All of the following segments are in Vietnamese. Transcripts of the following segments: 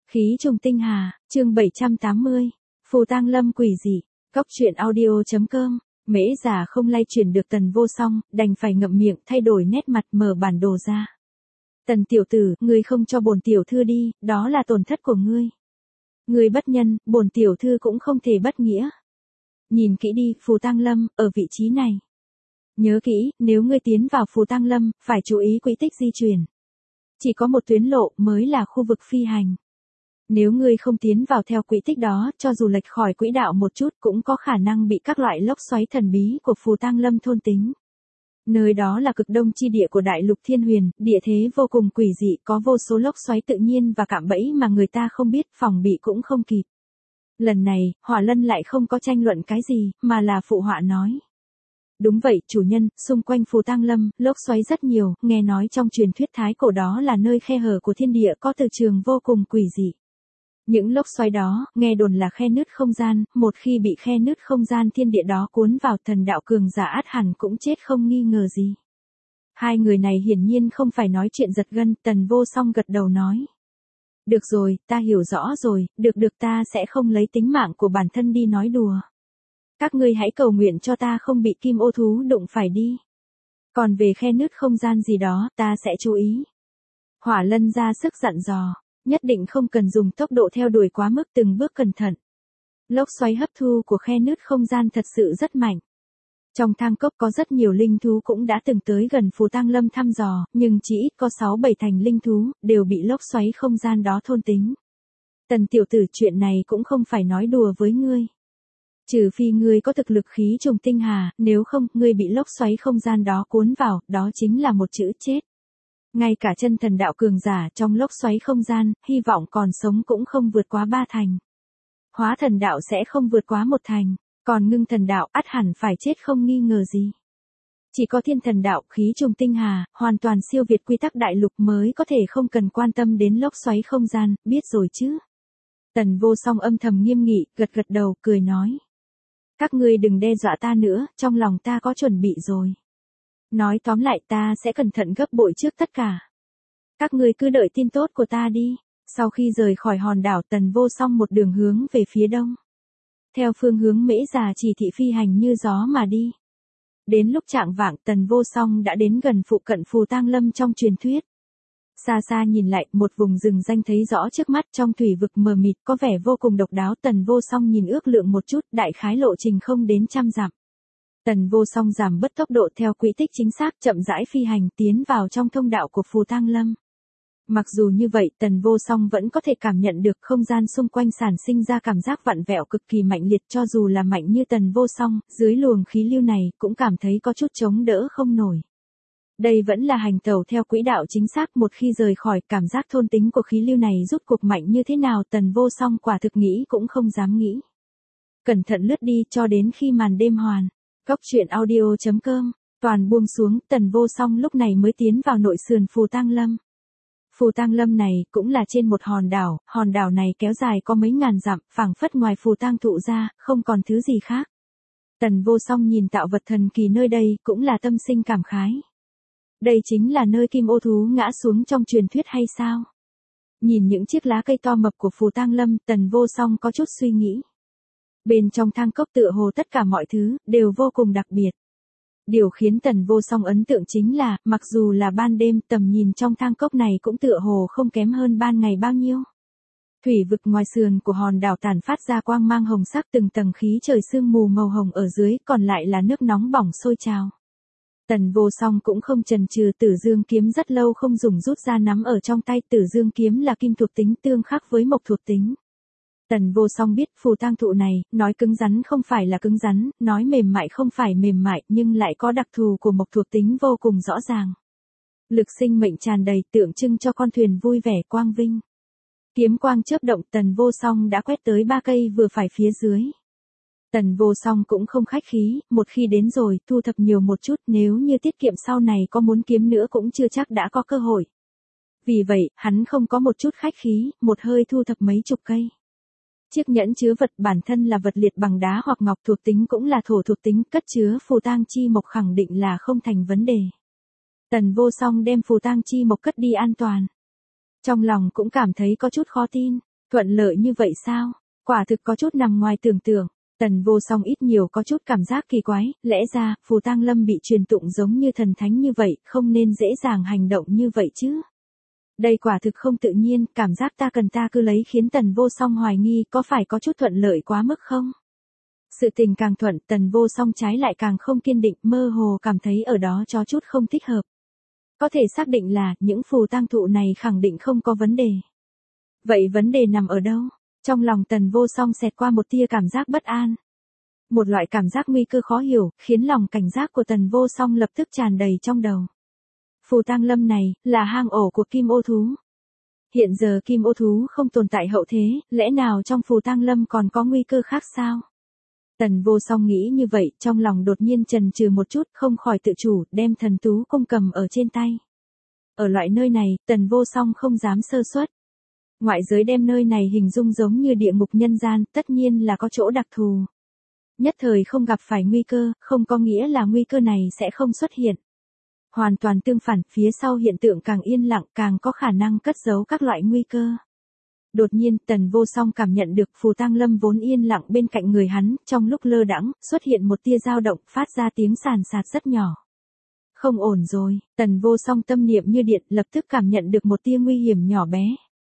Khí trùng tinh hà, chương 780, phù tang lâm quỷ dị, góc truyện audio.com, Mễ già không lay chuyển được Tần Vô Song, đành phải ngậm miệng thay đổi nét mặt mở bản đồ ra. Tần tiểu tử, ngươi không cho bổn tiểu thư đi, đó là tổn thất của ngươi. Ngươi bất nhân, bổn tiểu thư cũng không thể bất nghĩa. Nhìn kỹ đi, phù tang lâm, ở vị trí này. Nhớ kỹ, nếu ngươi tiến vào phù tang lâm, phải chú ý quỹ tích di chuyển. Chỉ có một tuyến lộ mới là khu vực phi hành. Nếu ngươi không tiến vào theo quỹ tích đó, cho dù lệch khỏi quỹ đạo một chút cũng có khả năng bị các loại lốc xoáy thần bí của phù tang lâm thôn tính. Nơi đó là cực đông chi địa của đại lục Thiên Huyền, địa thế vô cùng quỷ dị, có vô số lốc xoáy tự nhiên và cạm bẫy mà người ta không biết, phòng bị cũng không kịp. Lần này, Hỏa Lân lại không có tranh luận cái gì, mà là phụ họa nói. Đúng vậy, chủ nhân, xung quanh phù tang lâm, lốc xoáy rất nhiều, nghe nói trong truyền thuyết thái cổ đó là nơi khe hở của thiên địa có từ trường vô cùng quỷ dị. Những lốc xoáy đó, nghe đồn là khe nứt không gian, một khi bị khe nứt không gian thiên địa đó cuốn vào, thần đạo cường giả ắt hẳn cũng chết không nghi ngờ gì. Hai người này hiển nhiên không phải nói chuyện giật gân, Tần Vô Song gật đầu nói. Được rồi, ta hiểu rõ rồi, được ta sẽ không lấy tính mạng của bản thân đi nói đùa. Các ngươi hãy cầu nguyện cho ta không bị kim ô thú đụng phải đi. Còn về khe nứt không gian gì đó, ta sẽ chú ý. Hỏa Lân ra sức dặn dò. Nhất định không cần dùng tốc độ theo đuổi quá mức, từng bước cẩn thận. Lốc xoáy hấp thu của khe nứt không gian thật sự rất mạnh. Trong thang cốc có rất nhiều linh thú cũng đã từng tới gần phù tang lâm thăm dò, nhưng chỉ ít có 6-7 thành linh thú, đều bị lốc xoáy không gian đó thôn tính. Tần tiểu tử, chuyện này cũng không phải nói đùa với ngươi. Trừ phi ngươi có thực lực khí trùng tinh hà, nếu không, ngươi bị lốc xoáy không gian đó cuốn vào, đó chính là một chữ chết. Ngay cả chân thần đạo cường giả trong lốc xoáy không gian, hy vọng còn sống cũng không vượt quá 3 thành. Hóa thần đạo sẽ không vượt quá 1 thành, còn ngưng thần đạo ắt hẳn phải chết không nghi ngờ gì. Chỉ có thiên thần đạo, khí trùng tinh hà, hoàn toàn siêu việt quy tắc đại lục mới có thể không cần quan tâm đến lốc xoáy không gian, biết rồi chứ. Tần Vô Song âm thầm nghiêm nghị, gật đầu, cười nói. Các ngươi đừng đe dọa ta nữa, trong lòng ta có chuẩn bị rồi. Nói tóm lại, ta sẽ cẩn thận gấp bội trước tất cả. Các ngươi cứ đợi tin tốt của ta đi. Sau khi rời khỏi hòn đảo, Tần Vô Song một đường hướng về phía đông. Theo phương hướng Mễ già chỉ thị phi hành như gió mà đi. Đến lúc chạng vạng, Tần Vô Song đã đến gần phụ cận phù tang lâm trong truyền thuyết. Xa xa nhìn lại, một vùng rừng danh thấy rõ trước mắt, trong thủy vực mờ mịt có vẻ vô cùng độc đáo. Tần Vô Song nhìn ước lượng một chút, đại khái lộ trình không đến 100 dặm. Tần Vô Song giảm bớt tốc độ theo quỹ tích chính xác, chậm rãi phi hành tiến vào trong thông đạo của phù tang lâm. Mặc dù như vậy, Tần Vô Song vẫn có thể cảm nhận được không gian xung quanh sản sinh ra cảm giác vặn vẹo cực kỳ mạnh liệt, cho dù là mạnh như Tần Vô Song, dưới luồng khí lưu này cũng cảm thấy có chút chống đỡ không nổi. Đây vẫn là hành tẩu theo quỹ đạo chính xác, một khi rời khỏi, cảm giác thôn tính của khí lưu này rút cuộc mạnh như thế nào, Tần Vô Song quả thực nghĩ cũng không dám nghĩ. Cẩn thận lướt đi cho đến khi màn đêm hoàn. Góc truyện audio.com, toàn buông xuống, Tần Vô Song lúc này mới tiến vào nội sườn phù tang lâm. Phù tang lâm này cũng là trên một hòn đảo này kéo dài có mấy ngàn dặm, phảng phất ngoài phù tang thụ ra, không còn thứ gì khác. Tần Vô Song nhìn tạo vật thần kỳ nơi đây, cũng là tâm sinh cảm khái. Đây chính là nơi kim ô thú ngã xuống trong truyền thuyết hay sao? Nhìn những chiếc lá cây to mập của phù tang lâm, Tần Vô Song có chút suy nghĩ. Bên trong thang cốc tựa hồ tất cả mọi thứ đều vô cùng đặc biệt. Điều khiến Tần Vô Song ấn tượng chính là, mặc dù là ban đêm, tầm nhìn trong thang cốc này cũng tựa hồ không kém hơn ban ngày bao nhiêu. Thủy vực ngoài sườn của hòn đảo tản phát ra quang mang hồng sắc, từng tầng khí trời sương mù màu hồng ở dưới, còn lại là nước nóng bỏng sôi trào. Tần Vô Song cũng không chần chừ, Tử Dương kiếm rất lâu không dùng rút ra nắm ở trong tay. Tử Dương kiếm là kim thuộc tính tương khắc với mộc thuộc tính. Tần Vô Song biết phù tang thụ này, nói cứng rắn không phải là cứng rắn, nói mềm mại không phải mềm mại, nhưng lại có đặc thù của mộc thuộc tính vô cùng rõ ràng. Lực sinh mệnh tràn đầy, tượng trưng cho con thuyền vui vẻ quang vinh. Kiếm quang chớp động, Tần Vô Song đã quét tới 3 cây vừa phải phía dưới. Tần Vô Song cũng không khách khí, một khi đến rồi, thu thập nhiều một chút, nếu như tiết kiệm sau này có muốn kiếm nữa cũng chưa chắc đã có cơ hội. Vì vậy, hắn không có một chút khách khí, một hơi thu thập mấy chục cây. Chiếc nhẫn chứa vật bản thân là vật liệt bằng đá hoặc ngọc, thuộc tính cũng là thổ thuộc tính, cất chứa phù tang chi mộc khẳng định là không thành vấn đề. Tần Vô Song đem phù tang chi mộc cất đi an toàn. Trong lòng cũng cảm thấy có chút khó tin. Thuận lợi như vậy sao? Quả thực có chút nằm ngoài tưởng tượng. Tần Vô Song ít nhiều có chút cảm giác kỳ quái, lẽ ra, Phù Tang Lâm bị truyền tụng giống như thần thánh như vậy, không nên dễ dàng hành động như vậy chứ. Đây quả thực không tự nhiên, cảm giác ta cần ta cứ lấy khiến Tần Vô Song hoài nghi có phải có chút thuận lợi quá mức không? Sự tình càng thuận, Tần Vô Song trái lại càng không kiên định, mơ hồ cảm thấy ở đó có chút không thích hợp. Có thể xác định là, những phù tang thụ này khẳng định không có vấn đề. Vậy vấn đề nằm ở đâu? Trong lòng Tần Vô Song xẹt qua một tia cảm giác bất an. Một loại cảm giác nguy cơ khó hiểu, khiến lòng cảnh giác của Tần Vô Song lập tức tràn đầy trong đầu. Phù Tang Lâm này, là hang ổ của Kim Ô Thú. Hiện giờ Kim Ô Thú không tồn tại hậu thế, lẽ nào trong Phù Tang Lâm còn có nguy cơ khác sao? Tần Vô Song nghĩ như vậy, trong lòng đột nhiên chần chừ một chút, không khỏi tự chủ, đem thần tú cung cầm ở trên tay. Ở loại nơi này, Tần Vô Song không dám sơ suất. Ngoại giới đem nơi này hình dung giống như địa ngục nhân gian, tất nhiên là có chỗ đặc thù. Nhất thời không gặp phải nguy cơ, không có nghĩa là nguy cơ này sẽ không xuất hiện. Hoàn toàn tương phản, phía sau hiện tượng càng yên lặng càng có khả năng cất giấu các loại nguy cơ. Đột nhiên, Tần Vô Song cảm nhận được Phù Tang Lâm vốn yên lặng bên cạnh người hắn, trong lúc lơ đãng, xuất hiện một tia dao động, phát ra tiếng sàn sạt rất nhỏ. Không ổn rồi, Tần Vô Song tâm niệm như điện, lập tức cảm nhận được một tia nguy hiểm nhỏ bé.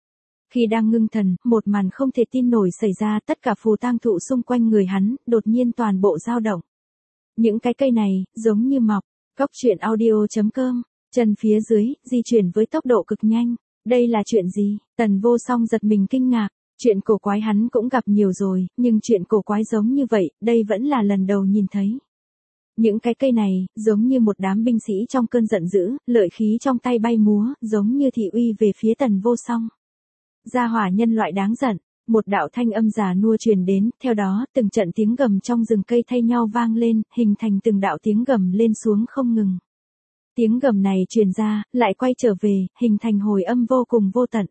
Khi đang ngưng thần, một màn không thể tin nổi xảy ra, tất cả phù tang thụ xung quanh người hắn, đột nhiên toàn bộ dao động. Những cái cây này, giống như mọc. Góc truyện audio.com, chân phía dưới, di chuyển với tốc độ cực nhanh. Đây là chuyện gì? Tần Vô Song giật mình kinh ngạc. Chuyện cổ quái hắn cũng gặp nhiều rồi, nhưng chuyện cổ quái giống như vậy, đây vẫn là lần đầu nhìn thấy. Những cái cây này, giống như một đám binh sĩ trong cơn giận dữ, lợi khí trong tay bay múa, giống như thị uy về phía Tần Vô Song. Gia hỏa nhân loại đáng giận, một đạo thanh âm già nua truyền đến, theo đó, từng trận tiếng gầm trong rừng cây thay nhau vang lên, hình thành từng đạo tiếng gầm lên xuống không ngừng. Tiếng gầm này truyền ra, lại quay trở về, hình thành hồi âm vô cùng vô tận.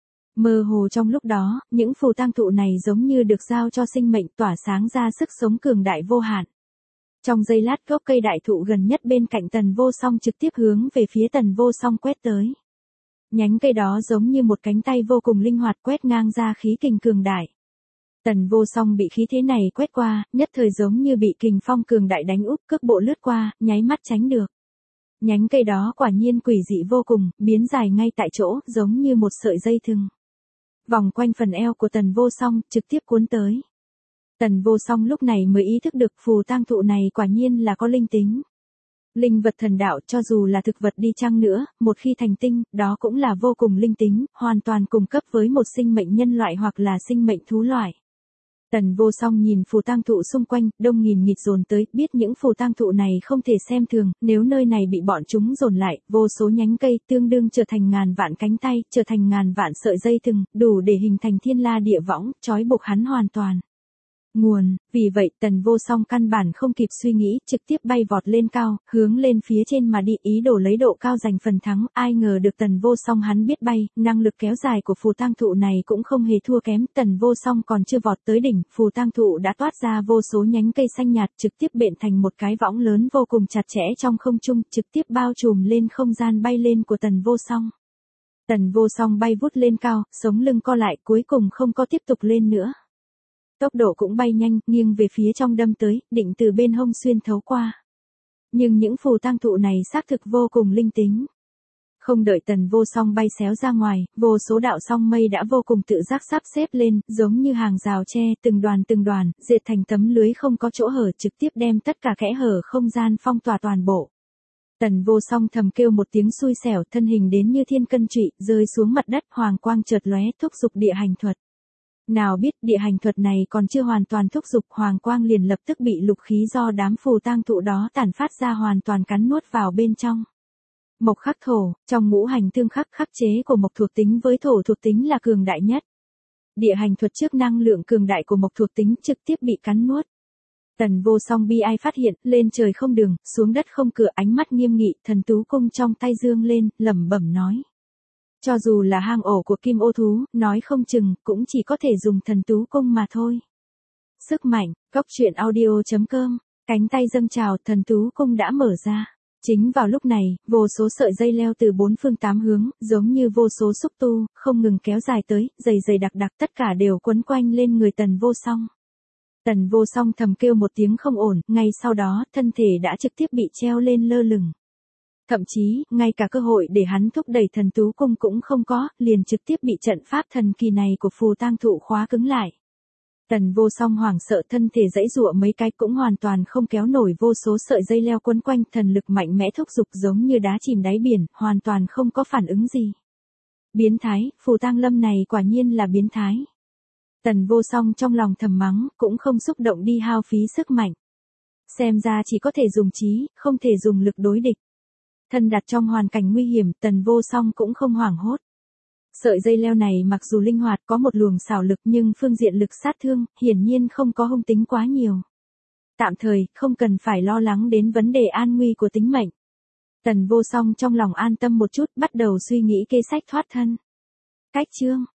Mơ hồ trong lúc đó, những phù tang thụ này giống như được giao cho sinh mệnh tỏa sáng ra sức sống cường đại vô hạn. Trong giây lát, gốc cây đại thụ gần nhất bên cạnh Tần Vô Song trực tiếp hướng về phía Tần Vô Song quét tới. Nhánh cây đó giống như một cánh tay vô cùng linh hoạt quét ngang ra khí kình cường đại. Tần Vô Song bị khí thế này quét qua, nhất thời giống như bị kình phong cường đại đánh úp, cước bộ lướt qua, nháy mắt tránh được. Nhánh cây đó quả nhiên quỷ dị vô cùng, biến dài ngay tại chỗ, giống như một sợi dây thừng. Vòng quanh phần eo của Tần Vô Song, trực tiếp cuốn tới. Tần Vô Song lúc này mới ý thức được phù tang thụ này quả nhiên là có linh tính. Linh vật thần đạo cho dù là thực vật đi chăng nữa, một khi thành tinh, đó cũng là vô cùng linh tính, hoàn toàn cùng cấp với một sinh mệnh nhân loại hoặc là sinh mệnh thú loại. Tần Vô Song nhìn phù tang thụ xung quanh, đông nghìn nghịt dồn tới, biết những phù tang thụ này không thể xem thường, nếu nơi này bị bọn chúng dồn lại, vô số nhánh cây tương đương trở thành ngàn vạn cánh tay, trở thành ngàn vạn sợi dây thừng, đủ để hình thành thiên la địa võng, trói buộc hắn hoàn toàn. Nguồn, vì vậy Tần Vô Song căn bản không kịp suy nghĩ, trực tiếp bay vọt lên cao, hướng lên phía trên mà đi, ý đồ lấy độ cao giành phần thắng, ai ngờ được Tần Vô Song hắn biết bay, năng lực kéo dài của phù tang thụ này cũng không hề thua kém, Tần Vô Song còn chưa vọt tới đỉnh, phù tang thụ đã toát ra vô số nhánh cây xanh nhạt, trực tiếp bện thành một cái võng lớn vô cùng chặt chẽ trong không trung, trực tiếp bao trùm lên không gian bay lên của Tần Vô Song. Tần Vô Song bay vút lên cao, sống lưng co lại, cuối cùng không có tiếp tục lên nữa. Tốc độ cũng bay nhanh, nghiêng về phía trong đâm tới, định từ bên hông xuyên thấu qua. Nhưng những phù tang thụ này xác thực vô cùng linh tính. Không đợi Tần Vô Song bay xéo ra ngoài, vô số đạo song mây đã vô cùng tự giác sắp xếp lên, giống như hàng rào tre, từng đoàn, dệt thành tấm lưới không có chỗ hở, trực tiếp đem tất cả kẽ hở không gian phong tỏa toàn bộ. Tần Vô Song thầm kêu một tiếng xui xẻo, thân hình đến như thiên cân trụy, rơi xuống mặt đất, hoàng quang chợt lóe, thúc giục địa hành thuật. Nào biết địa hành thuật này còn chưa hoàn toàn thúc giục, hoàng quang liền lập tức bị lục khí do đám phù tang thụ đó tản phát ra hoàn toàn cắn nuốt vào bên trong. Mộc khắc thổ, trong ngũ hành tương khắc, khắc chế của mộc thuộc tính với thổ thuộc tính là cường đại nhất. Địa hành thuật trước năng lượng cường đại của mộc thuộc tính trực tiếp bị cắn nuốt. Tần Vô Song bi ai phát hiện, lên trời không đường, xuống đất không cửa, ánh mắt nghiêm nghị, thần tú cung trong tay dương lên, lẩm bẩm nói. Cho dù là hang ổ của Kim Ô Thú, nói không chừng, cũng chỉ có thể dùng thần tú cung mà thôi. Sức mạnh, góc truyện audio.com, cánh tay dâng trào, thần tú cung đã mở ra. Chính vào lúc này, vô số sợi dây leo từ bốn phương tám hướng, giống như vô số xúc tu, không ngừng kéo dài tới, dày dày đặc đặc tất cả đều quấn quanh lên người Tần Vô Song. Tần Vô Song thầm kêu một tiếng không ổn, ngay sau đó, thân thể đã trực tiếp bị treo lên lơ lửng. Thậm chí, ngay cả cơ hội để hắn thúc đẩy thần tú cung cũng không có, liền trực tiếp bị trận pháp thần kỳ này của phù tang thụ khóa cứng lại. Tần Vô Song hoảng sợ thân thể giãy giụa mấy cái cũng hoàn toàn không kéo nổi vô số sợi dây leo quấn quanh, thần lực mạnh mẽ thúc giục giống như đá chìm đáy biển, hoàn toàn không có phản ứng gì. Biến thái, phù tang lâm này quả nhiên là biến thái. Tần Vô Song trong lòng thầm mắng, cũng không xúc động đi hao phí sức mạnh. Xem ra chỉ có thể dùng trí, không thể dùng lực đối địch. Thân đặt trong hoàn cảnh nguy hiểm, Tần Vô Song cũng không hoảng hốt. Sợi dây leo này mặc dù linh hoạt có một luồng xảo lực nhưng phương diện lực sát thương, hiển nhiên không có hung tính quá nhiều. Tạm thời, không cần phải lo lắng đến vấn đề an nguy của tính mệnh. Tần Vô Song trong lòng an tâm một chút, bắt đầu suy nghĩ kế sách thoát thân. Cách chương